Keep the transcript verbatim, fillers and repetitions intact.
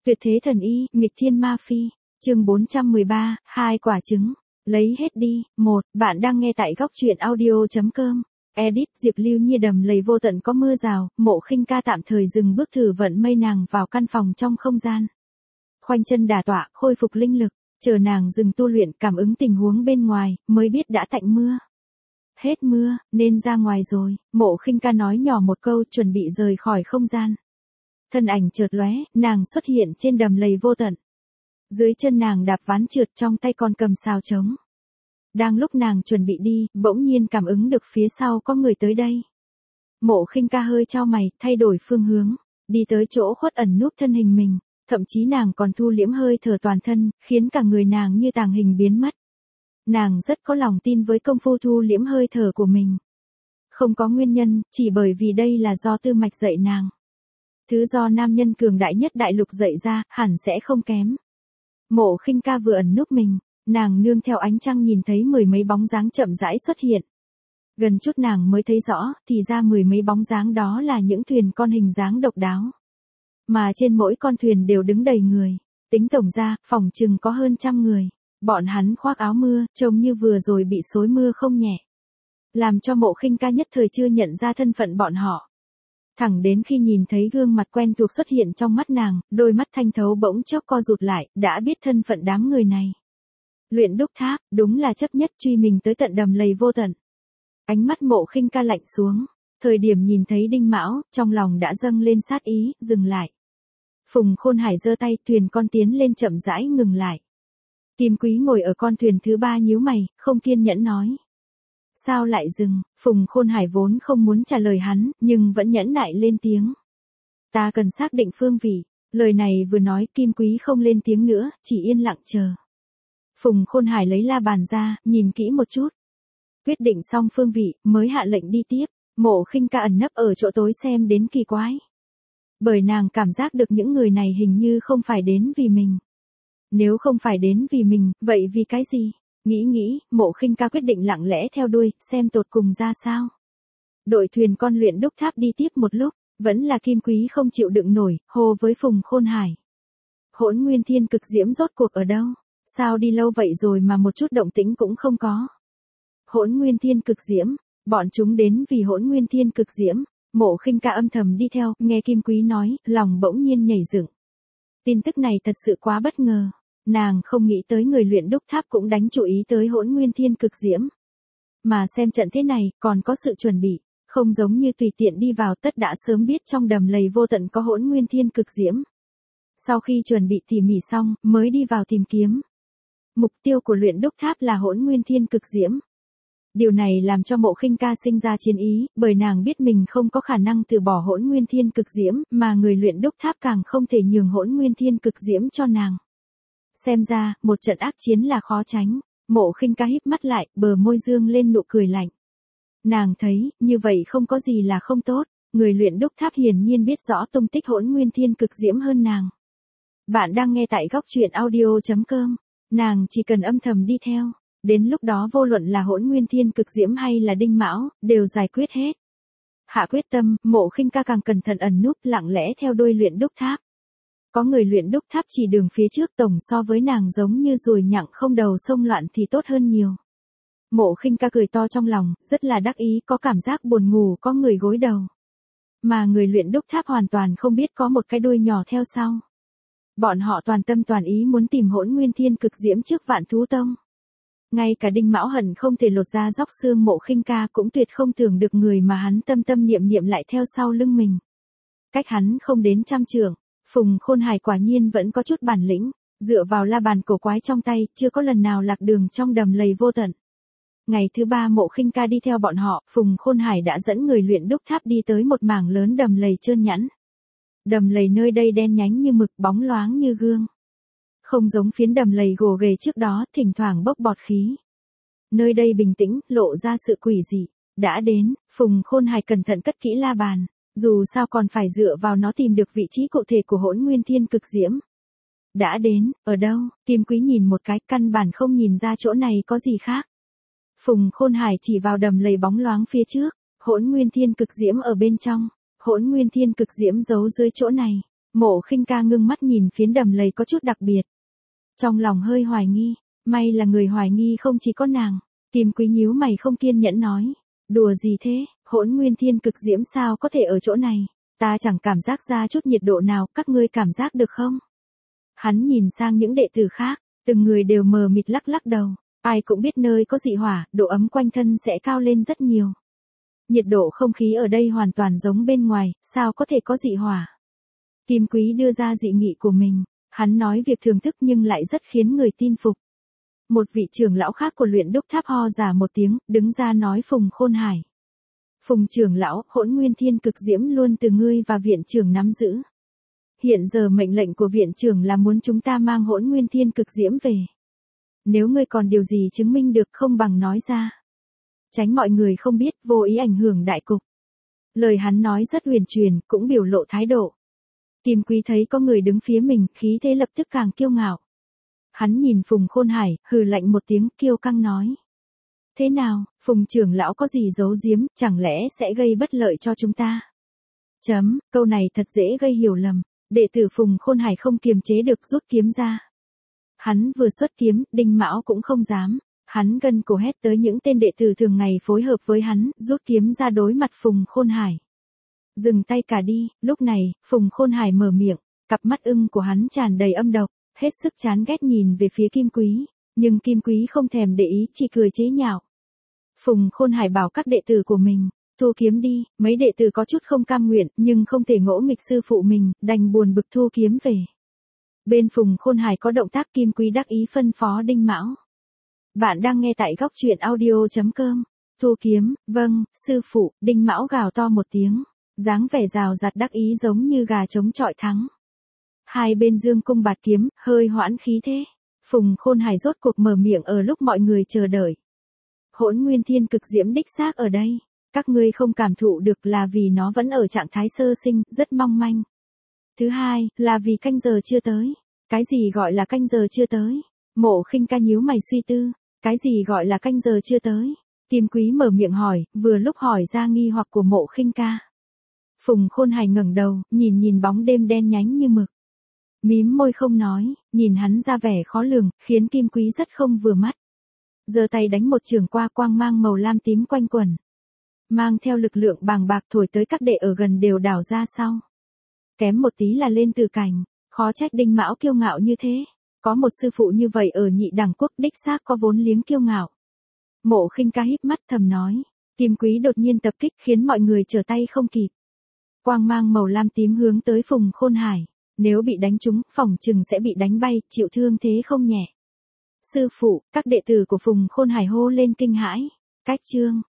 Tuyệt thế thần y, nghịch thiên ma phi. Chương bốn trăm mười ba, hai quả trứng. Lấy hết đi. Một, bạn đang nghe tại góc truyện audio chấm com. Edit Diệp Lưu Nhi đầm lầy vô tận có mưa rào, Mộ Khinh Ca tạm thời dừng bước thử vận mây nàng vào căn phòng trong không gian. Khoanh chân đả tọa, khôi phục linh lực, chờ nàng dừng tu luyện cảm ứng tình huống bên ngoài, mới biết đã tạnh mưa. Hết mưa, nên ra ngoài rồi, Mộ Khinh Ca nói nhỏ một câu chuẩn bị rời khỏi không gian. Thân ảnh chợt lóe, nàng xuất hiện trên đầm lầy vô tận. Dưới chân nàng đạp ván trượt, trong tay còn cầm sào trống. Đang lúc nàng chuẩn bị đi, bỗng nhiên cảm ứng được phía sau có người tới đây. Mộ Khinh Ca hơi chau mày, thay đổi phương hướng, đi tới chỗ khuất ẩn núp thân hình mình, thậm chí nàng còn thu liễm hơi thở toàn thân, khiến cả người nàng như tàng hình biến mất. Nàng rất có lòng tin với công phu thu liễm hơi thở của mình. Không có nguyên nhân, chỉ bởi vì đây là do tư mạch dạy nàng. Thứ do nam nhân cường đại nhất đại lục dạy ra, hẳn sẽ không kém. Mộ Khinh Ca vừa ẩn núp mình, nàng nương theo ánh trăng nhìn thấy mười mấy bóng dáng chậm rãi xuất hiện. Gần chút nàng mới thấy rõ, thì ra mười mấy bóng dáng đó là những thuyền con hình dáng độc đáo. Mà trên mỗi con thuyền đều đứng đầy người. Tính tổng ra, phòng chừng có hơn trăm người. Bọn hắn khoác áo mưa, trông như vừa rồi bị xối mưa không nhẹ. Làm cho Mộ Khinh Ca nhất thời chưa nhận ra thân phận bọn họ. Thẳng đến khi nhìn thấy gương mặt quen thuộc xuất hiện trong mắt nàng, đôi mắt thanh thấu bỗng chốc co rụt lại, đã biết thân phận đám người này. Luyện đúc tháp, đúng là chấp nhất truy mình tới tận đầm lầy vô tận. Ánh mắt Mộ Khinh Ca lạnh xuống, thời điểm nhìn thấy Đinh Mão, trong lòng đã dâng lên sát ý, dừng lại. Phùng Khôn Hải giơ tay, thuyền con tiến lên chậm rãi ngừng lại. Kim Quý ngồi ở con thuyền thứ ba nhíu mày, không kiên nhẫn nói. Sao lại dừng? Phùng Khôn Hải vốn không muốn trả lời hắn, nhưng vẫn nhẫn nại lên tiếng. Ta cần xác định phương vị. Lời này vừa nói, Kim Quý không lên tiếng nữa, chỉ yên lặng chờ. Phùng Khôn Hải lấy la bàn ra, nhìn kỹ một chút. Quyết định xong phương vị, mới hạ lệnh đi tiếp. Mộ Khinh Ca ẩn nấp ở chỗ tối xem đến kỳ quái. Bởi nàng cảm giác được những người này hình như không phải đến vì mình. Nếu không phải đến vì mình, vậy vì cái gì? Nghĩ nghĩ, Mộ Khinh Ca quyết định lặng lẽ theo đuôi, xem tột cùng ra sao. Đội thuyền con luyện đúc tháp đi tiếp một lúc, vẫn là Kim Quý không chịu đựng nổi, hô với Phùng Khôn Hải. Hỗn Nguyên Thiên Cực Diễm rốt cuộc ở đâu? Sao đi lâu vậy rồi mà một chút động tĩnh cũng không có? Hỗn Nguyên Thiên Cực Diễm, bọn chúng đến vì Hỗn Nguyên Thiên Cực Diễm. Mộ Khinh Ca âm thầm đi theo, nghe Kim Quý nói, lòng bỗng nhiên nhảy dựng. Tin tức này thật sự quá bất ngờ. Nàng không nghĩ tới người luyện đúc tháp cũng đánh chú ý tới Hỗn Nguyên Thiên Cực Diễm. Mà xem trận thế này, còn có sự chuẩn bị, không giống như tùy tiện đi vào, tất đã sớm biết trong đầm lầy vô tận có Hỗn Nguyên Thiên Cực Diễm. Sau khi chuẩn bị tỉ mỉ xong, mới đi vào tìm kiếm. Mục tiêu của luyện đúc tháp là Hỗn Nguyên Thiên Cực Diễm. Điều này làm cho Mộ Khinh Ca sinh ra chiến ý, bởi nàng biết mình không có khả năng từ bỏ Hỗn Nguyên Thiên Cực Diễm, mà người luyện đúc tháp càng không thể nhường Hỗn Nguyên Thiên Cực Diễm cho nàng. Xem ra, một trận ác chiến là khó tránh. Mộ Khinh Ca híp mắt lại, bờ môi dương lên nụ cười lạnh. Nàng thấy, như vậy không có gì là không tốt, người luyện đúc tháp hiển nhiên biết rõ tung tích Hỗn Nguyên Thiên Cực Diễm hơn nàng. Bạn đang nghe tại góc truyện audio chấm com, nàng chỉ cần âm thầm đi theo, đến lúc đó vô luận là Hỗn Nguyên Thiên Cực Diễm hay là Đinh Mão, đều giải quyết hết. Hạ quyết tâm, Mộ Khinh Ca càng cẩn thận ẩn núp, lặng lẽ theo đuôi luyện đúc tháp. Có người luyện đúc tháp chỉ đường phía trước, tổng so với nàng giống như ruồi nhặng không đầu xông loạn thì tốt hơn nhiều. Mộ Khinh Ca cười to trong lòng, rất là đắc ý, có cảm giác buồn ngủ có người gối đầu. Mà người luyện đúc tháp hoàn toàn không biết có một cái đuôi nhỏ theo sau. Bọn họ toàn tâm toàn ý muốn tìm Hỗn Nguyên Thiên Cực Diễm trước Vạn Thú Tông. Ngay cả Đinh Mão hận không thể lột ra róc xương Mộ Khinh Ca cũng tuyệt không tưởng được người mà hắn tâm tâm niệm niệm lại theo sau lưng mình. Cách hắn không đến trăm trượng. Phùng Khôn Hải quả nhiên vẫn có chút bản lĩnh, dựa vào la bàn cổ quái trong tay, chưa có lần nào lạc đường trong đầm lầy vô tận. Ngày thứ ba Mộ Khinh Ca đi theo bọn họ, Phùng Khôn Hải đã dẫn người luyện đúc tháp đi tới một mảng lớn đầm lầy trơn nhẵn. Đầm lầy nơi đây đen nhánh như mực, bóng loáng như gương. Không giống phiến đầm lầy gồ ghề trước đó, thỉnh thoảng bốc bọt khí. Nơi đây bình tĩnh, lộ ra sự quỷ dị. Đã đến, Phùng Khôn Hải cẩn thận cất kỹ la bàn. Dù sao còn phải dựa vào nó tìm được vị trí cụ thể của Hỗn Nguyên Thiên Cực Diễm. Đã đến, ở đâu? Kim Quý nhìn một cái, căn bản không nhìn ra chỗ này có gì khác. Phùng Khôn Hải chỉ vào đầm lầy bóng loáng phía trước, Hỗn Nguyên Thiên Cực Diễm ở bên trong, Hỗn Nguyên Thiên Cực Diễm giấu dưới chỗ này. Mộ Khinh Ca ngưng mắt nhìn phiến đầm lầy có chút đặc biệt. Trong lòng hơi hoài nghi, may là người hoài nghi không chỉ có nàng. Kim Quý nhíu mày không kiên nhẫn nói. Đùa gì thế, Hỗn Nguyên Thiên Cực Diễm sao có thể ở chỗ này? Ta chẳng cảm giác ra chút nhiệt độ nào, các ngươi cảm giác được không? Hắn nhìn sang những đệ tử khác, từng người đều mờ mịt lắc lắc đầu. Ai cũng biết nơi có dị hỏa, độ ấm quanh thân sẽ cao lên rất nhiều. Nhiệt độ không khí ở đây hoàn toàn giống bên ngoài, sao có thể có dị hỏa? Kim Quý đưa ra dị nghị của mình, hắn nói việc thường thức nhưng lại rất khiến người tin phục. Một vị trưởng lão khác của luyện đúc tháp ho giả một tiếng, đứng ra nói Phùng Khôn Hải. Phùng trưởng lão, Hỗn Nguyên Thiên Cực Diễm luôn từ ngươi và viện trưởng nắm giữ. Hiện giờ mệnh lệnh của viện trưởng là muốn chúng ta mang Hỗn Nguyên Thiên Cực Diễm về. Nếu ngươi còn điều gì chứng minh được không bằng nói ra. Tránh mọi người không biết, vô ý ảnh hưởng đại cục. Lời hắn nói rất huyền truyền, cũng biểu lộ thái độ. Kim Quý thấy có người đứng phía mình, khí thế lập tức càng kiêu ngạo. Hắn nhìn Phùng Khôn Hải, hừ lạnh một tiếng, kiêu căng nói. Thế nào, Phùng trưởng lão có gì giấu giếm, chẳng lẽ sẽ gây bất lợi cho chúng ta? Chấm, câu này thật dễ gây hiểu lầm. Đệ tử Phùng Khôn Hải không kiềm chế được rút kiếm ra. Hắn vừa xuất kiếm, Đinh Mão cũng không dám. Hắn gân cổ hét tới những tên đệ tử thường ngày phối hợp với hắn, rút kiếm ra đối mặt Phùng Khôn Hải. Dừng tay cả đi, lúc này, Phùng Khôn Hải mở miệng, cặp mắt ưng của hắn tràn đầy âm độc, hết sức chán ghét nhìn về phía Kim Quý, nhưng Kim Quý không thèm để ý, chỉ cười chế nhạo. Phùng Khôn Hải bảo các đệ tử của mình, thu kiếm đi, mấy đệ tử có chút không cam nguyện, nhưng không thể ngỗ nghịch sư phụ mình, đành buồn bực thu kiếm về. Bên Phùng Khôn Hải có động tác, Kim Quý đắc ý phân phó Đinh Mão. Bạn đang nghe tại góc truyện audio chấm com. Thu kiếm, vâng, sư phụ, Đinh Mão gào to một tiếng, dáng vẻ rào rạt đắc ý giống như gà trống chọi thắng. Hai bên dương cung bạt kiếm, hơi hoãn khí thế. Phùng Khôn Hải rốt cuộc mở miệng ở lúc mọi người chờ đợi. Hỗn Nguyên Thiên Cực Diễm đích xác ở đây, các ngươi không cảm thụ được là vì nó vẫn ở trạng thái sơ sinh, rất mong manh. Thứ hai, là vì canh giờ chưa tới. Cái gì gọi là canh giờ chưa tới? Mộ Khinh Ca nhíu mày suy tư, cái gì gọi là canh giờ chưa tới? Kim Quý mở miệng hỏi, vừa lúc hỏi ra nghi hoặc của Mộ Khinh Ca. Phùng Khôn Hải ngẩng đầu, nhìn nhìn bóng đêm đen nhánh như mực. Mím môi không nói, nhìn hắn ra vẻ khó lường, khiến Kim Quý rất không vừa mắt. Giơ tay đánh một chưởng qua, quang mang màu lam tím quanh quẩn. Mang theo lực lượng bàng bạc thổi tới các đệ ở gần đều đảo ra sau. Kém một tí là lên từ cảnh, khó trách Đinh Mão kiêu ngạo như thế. Có một sư phụ như vậy ở nhị đẳng quốc đích xác có vốn liếng kiêu ngạo. Mộ Khinh Ca híp mắt thầm nói. Kim Quý đột nhiên tập kích khiến mọi người trở tay không kịp. Quang mang màu lam tím hướng tới Phùng Khôn Hải. Nếu bị đánh trúng, phỏng chừng sẽ bị đánh bay, chịu thương thế không nhẹ. Sư phụ, các đệ tử của Phùng Khôn Hải hô lên kinh hãi. Cách chương.